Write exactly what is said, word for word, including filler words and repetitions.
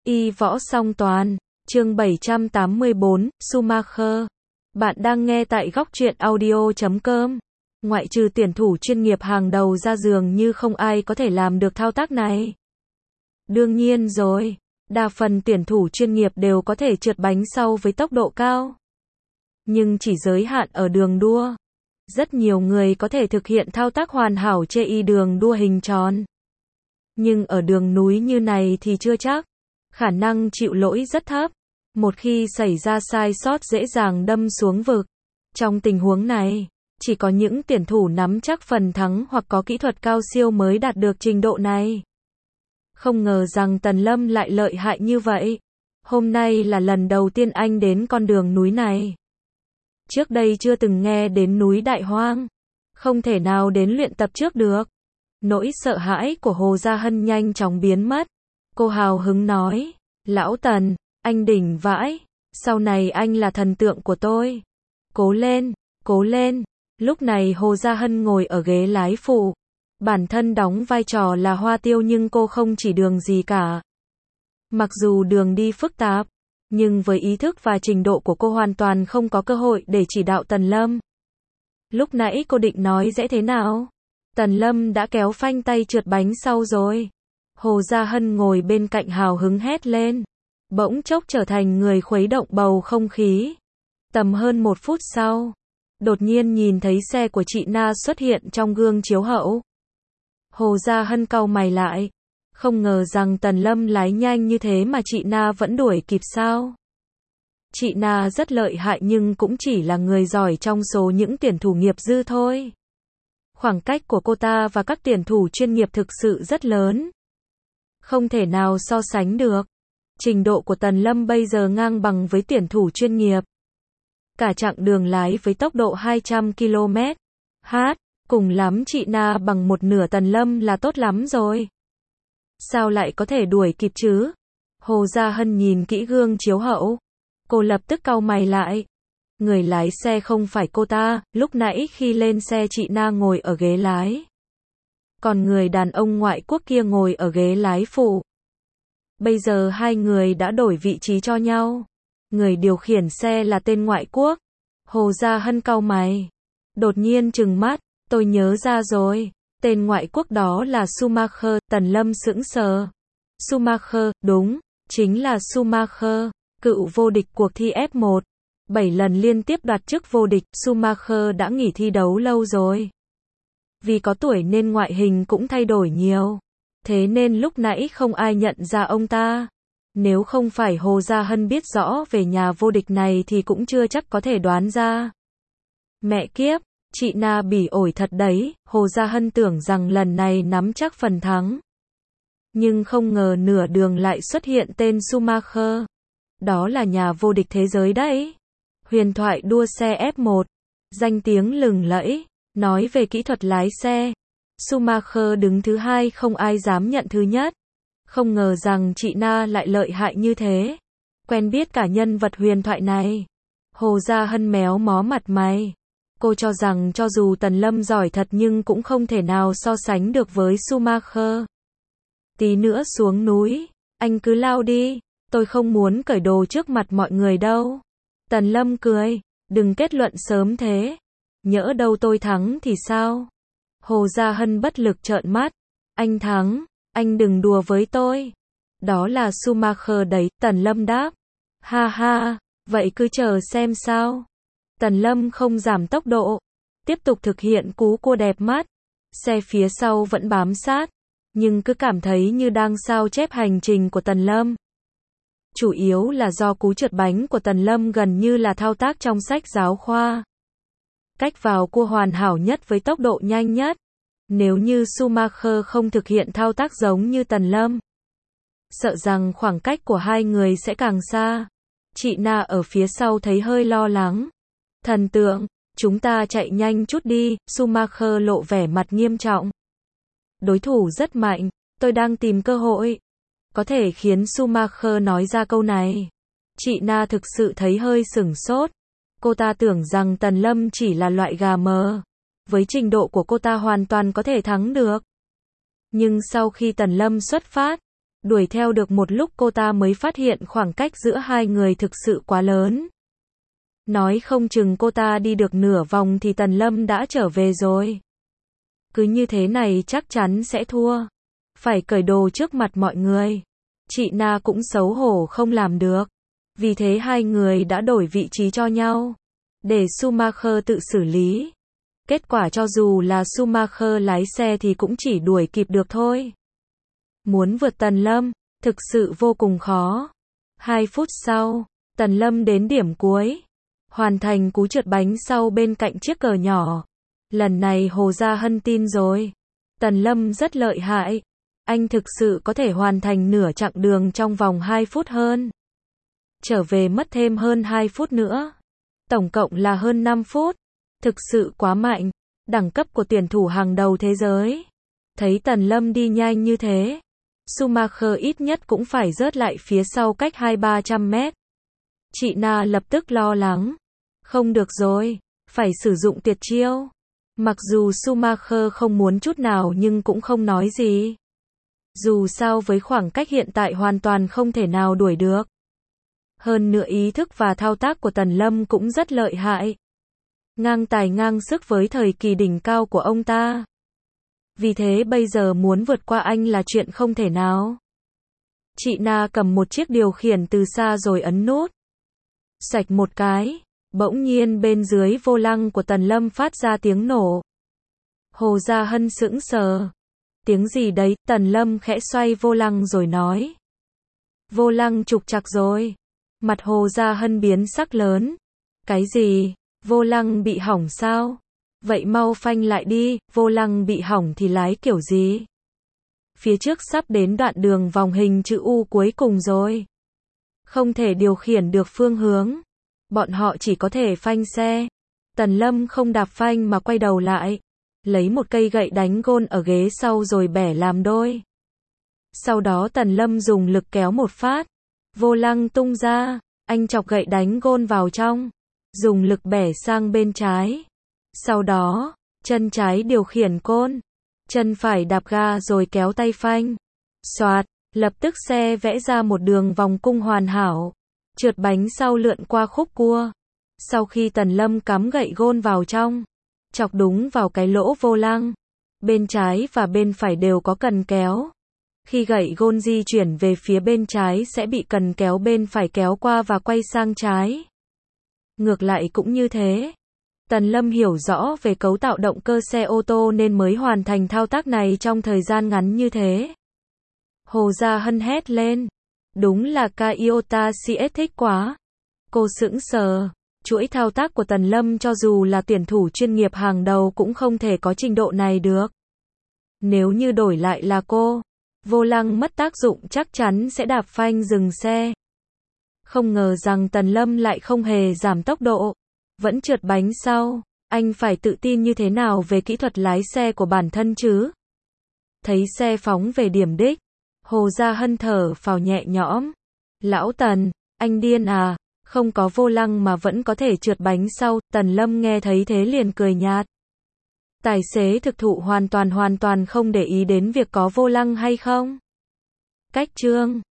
Y võ song toàn, chương bảy trăm tám mươi bốn, Schumacher. Bạn đang nghe tại góc truyện audio chấm com. Ngoại trừ tuyển thủ chuyên nghiệp hàng đầu ra dường như không ai có thể làm được thao tác này. Đương nhiên rồi, đa phần tuyển thủ chuyên nghiệp đều có thể trượt bánh sau với tốc độ cao. Nhưng chỉ giới hạn ở đường đua. Rất nhiều người có thể thực hiện thao tác hoàn hảo trên y đường đua hình tròn. Nhưng ở đường núi như này thì chưa chắc. Khả năng chịu lỗi rất thấp. Một khi xảy ra sai sót dễ dàng đâm xuống vực. Trong tình huống này, chỉ có những tuyển thủ nắm chắc phần thắng hoặc có kỹ thuật cao siêu mới đạt được trình độ này. Không ngờ rằng Tần Lâm lại lợi hại như vậy. Hôm nay là lần đầu tiên anh đến con đường núi này. Trước đây chưa từng nghe đến núi Đại Hoang. Không thể nào đến luyện tập trước được. Nỗi sợ hãi của Hồ Gia Hân nhanh chóng biến mất. Cô hào hứng nói, Lão Tần, anh đỉnh vãi. Sau này anh là thần tượng của tôi. Cố lên, cố lên. Lúc này Hồ Gia Hân ngồi ở ghế lái phụ. Bản thân đóng vai trò là Hoa Tiêu nhưng cô không chỉ đường gì cả. Mặc dù đường đi phức tạp, nhưng với ý thức và trình độ của cô hoàn toàn không có cơ hội để chỉ đạo Tần Lâm. Lúc nãy cô định nói dễ thế nào? Tần Lâm đã kéo phanh tay trượt bánh sau rồi. Hồ Gia Hân ngồi bên cạnh hào hứng hét lên. Bỗng chốc trở thành người khuấy động bầu không khí. Tầm hơn một phút sau, đột nhiên nhìn thấy xe của chị Na xuất hiện trong gương chiếu hậu. Hồ Gia Hân cau mày lại. Không ngờ rằng Tần Lâm lái nhanh như thế mà chị Na vẫn đuổi kịp sao. Chị Na rất lợi hại nhưng cũng chỉ là người giỏi trong số những tuyển thủ nghiệp dư thôi. Khoảng cách của cô ta và các tuyển thủ chuyên nghiệp thực sự rất lớn. Không thể nào so sánh được. Trình độ của Tần Lâm bây giờ ngang bằng với tuyển thủ chuyên nghiệp. Cả chặng đường lái với tốc độ hai trăm ki lô mét h, cùng lắm chị Na bằng một nửa Tần Lâm là tốt lắm rồi. Sao lại có thể đuổi kịp chứ? Hồ Gia Hân nhìn kỹ gương chiếu hậu. Cô lập tức cau mày lại. Người lái xe không phải cô ta, lúc nãy khi lên xe chị Na ngồi ở ghế lái. Còn người đàn ông ngoại quốc kia ngồi ở ghế lái phụ. Bây giờ hai người đã đổi vị trí cho nhau. Người điều khiển xe là tên ngoại quốc. Hồ Gia Hân cau mày. Đột nhiên trừng mắt, tôi nhớ ra rồi. Tên ngoại quốc đó là Schumacher. Tần Lâm sững sờ. Schumacher, đúng, chính là Schumacher, cựu vô địch cuộc thi ép một. Bảy lần liên tiếp đoạt chức vô địch. Schumacher đã nghỉ thi đấu lâu rồi. Vì có tuổi nên ngoại hình cũng thay đổi nhiều. Thế nên lúc nãy không ai nhận ra ông ta. Nếu không phải Hồ Gia Hân biết rõ về nhà vô địch này thì cũng chưa chắc có thể đoán ra. Mẹ kiếp, chị Na bỉ ổi thật đấy. Hồ Gia Hân tưởng rằng lần này nắm chắc phần thắng. Nhưng không ngờ nửa đường lại xuất hiện tên Schumacher. Đó là nhà vô địch thế giới đấy. Huyền thoại đua xe ép một. Danh tiếng lừng lẫy. Nói về kỹ thuật lái xe, Schumacher đứng thứ hai không ai dám nhận thứ nhất. Không ngờ rằng chị Na lại lợi hại như thế. Quen biết cả nhân vật huyền thoại này. Hồ Gia Hân méo mó mặt mày. Cô cho rằng cho dù Tần Lâm giỏi thật nhưng cũng không thể nào so sánh được với Schumacher. Tí nữa xuống núi, anh cứ lao đi. Tôi không muốn cởi đồ trước mặt mọi người đâu. Tần Lâm cười. Đừng kết luận sớm thế. Nhỡ đâu tôi thắng thì sao? Hồ Gia Hân bất lực trợn mắt. Anh thắng, anh đừng đùa với tôi. Đó là Schumacher đấy. Tần Lâm đáp. Ha ha, vậy cứ chờ xem sao. Tần Lâm không giảm tốc độ. Tiếp tục thực hiện cú cua đẹp mắt. Xe phía sau vẫn bám sát. Nhưng cứ cảm thấy như đang sao chép hành trình của Tần Lâm. Chủ yếu là do cú trượt bánh của Tần Lâm gần như là thao tác trong sách giáo khoa. Cách vào cua hoàn hảo nhất với tốc độ nhanh nhất. Nếu như Schumacher không thực hiện thao tác giống như Tần Lâm, sợ rằng khoảng cách của hai người sẽ càng xa. Chị Na ở phía sau thấy hơi lo lắng. Thần tượng, chúng ta chạy nhanh chút đi. Schumacher lộ vẻ mặt nghiêm trọng. Đối thủ rất mạnh, tôi đang tìm cơ hội. Có thể khiến Schumacher nói ra câu này. Chị Na thực sự thấy hơi sửng sốt. Cô ta tưởng rằng Tần Lâm chỉ là loại gà mờ. Với trình độ của cô ta hoàn toàn có thể thắng được. Nhưng sau khi Tần Lâm xuất phát, Đuổi theo được một lúc cô ta mới phát hiện khoảng cách giữa hai người thực sự quá lớn. Nói không chừng cô ta đi được nửa vòng thì Tần Lâm đã trở về rồi. Cứ như thế này chắc chắn sẽ thua. Phải cởi đồ trước mặt mọi người. Chị Na cũng xấu hổ không làm được. Vì thế hai người đã đổi vị trí cho nhau. Để Schumacher tự xử lý. Kết quả cho dù là Schumacher lái xe thì cũng chỉ đuổi kịp được thôi. Muốn vượt Tần Lâm, thực sự vô cùng khó. Hai phút sau, Tần Lâm đến điểm cuối. Hoàn thành cú trượt bánh sau bên cạnh chiếc cờ nhỏ. Lần này Hồ Gia Hân tin rồi. Tần Lâm rất lợi hại. Anh thực sự có thể hoàn thành nửa chặng đường trong vòng hai phút hơn. Trở về mất thêm hơn hai phút nữa. Tổng cộng là hơn năm phút. Thực sự quá mạnh. Đẳng cấp của tuyển thủ hàng đầu thế giới. Thấy Tần Lâm đi nhanh như thế, Schumacher ít nhất cũng phải rớt lại phía sau cách hai ba trăm mét. Chị Na lập tức lo lắng. Không được rồi, phải sử dụng tuyệt chiêu. Mặc dù Schumacher không muốn chút nào nhưng cũng không nói gì. Dù sao với khoảng cách hiện tại hoàn toàn không thể nào đuổi được. Hơn nữa ý thức và thao tác của Tần Lâm cũng rất lợi hại. Ngang tài ngang sức với thời kỳ đỉnh cao của ông ta. Vì thế bây giờ muốn vượt qua anh là chuyện không thể nào. Chị Na cầm một chiếc điều khiển từ xa rồi ấn nút. Sạch một cái. Bỗng nhiên bên dưới vô lăng của Tần Lâm phát ra tiếng nổ. Hồ Gia Hân sững sờ. Tiếng gì đấy? Tần Lâm khẽ xoay vô lăng rồi nói. Vô lăng trục trặc rồi. Mặt Hồ Gia Hân biến sắc lớn. Cái gì? Vô lăng bị hỏng sao? Vậy mau phanh lại đi, vô lăng bị hỏng thì lái kiểu gì? Phía trước sắp đến đoạn đường vòng hình chữ U cuối cùng rồi. Không thể điều khiển được phương hướng. Bọn họ chỉ có thể phanh xe. Tần Lâm không đạp phanh mà quay đầu lại. Lấy một cây gậy đánh gôn ở ghế sau rồi bẻ làm đôi. Sau đó Tần Lâm dùng lực kéo một phát. Vô lăng tung ra. Anh chọc gậy đánh gôn vào trong. Dùng lực bẻ sang bên trái. Sau đó, chân trái điều khiển côn. Chân phải đạp ga rồi kéo tay phanh. Xoạt, lập tức xe vẽ ra một đường vòng cung hoàn hảo. Trượt bánh sau lượn qua khúc cua. Sau khi Tần Lâm cắm gậy gôn vào trong, chọc đúng vào cái lỗ vô lăng. Bên trái và bên phải đều có cần kéo. Khi gậy gôn di chuyển về phía bên trái sẽ bị cần kéo bên phải kéo qua và quay sang trái. Ngược lại cũng như thế. Tần Lâm hiểu rõ về cấu tạo động cơ xe ô tô nên mới hoàn thành thao tác này trong thời gian ngắn như thế. Hồ Gia Hân hét lên. Đúng là Toyota xê ét thích quá. Cô sững sờ. Chuỗi thao tác của Tần Lâm cho dù là tuyển thủ chuyên nghiệp hàng đầu cũng không thể có trình độ này được. Nếu như đổi lại là cô, vô lăng mất tác dụng chắc chắn sẽ đạp phanh dừng xe. Không ngờ rằng Tần Lâm lại không hề giảm tốc độ. Vẫn trượt bánh sau. Anh phải tự tin như thế nào về kỹ thuật lái xe của bản thân chứ? Thấy xe phóng về điểm đích. Hồ Gia Hân thở phào nhẹ nhõm. Lão Tần, anh điên à? Không có vô lăng mà vẫn có thể trượt bánh sau. Tần Lâm nghe thấy thế liền cười nhạt. Tài xế thực thụ hoàn toàn hoàn toàn không để ý đến việc có vô lăng hay không. Cách chương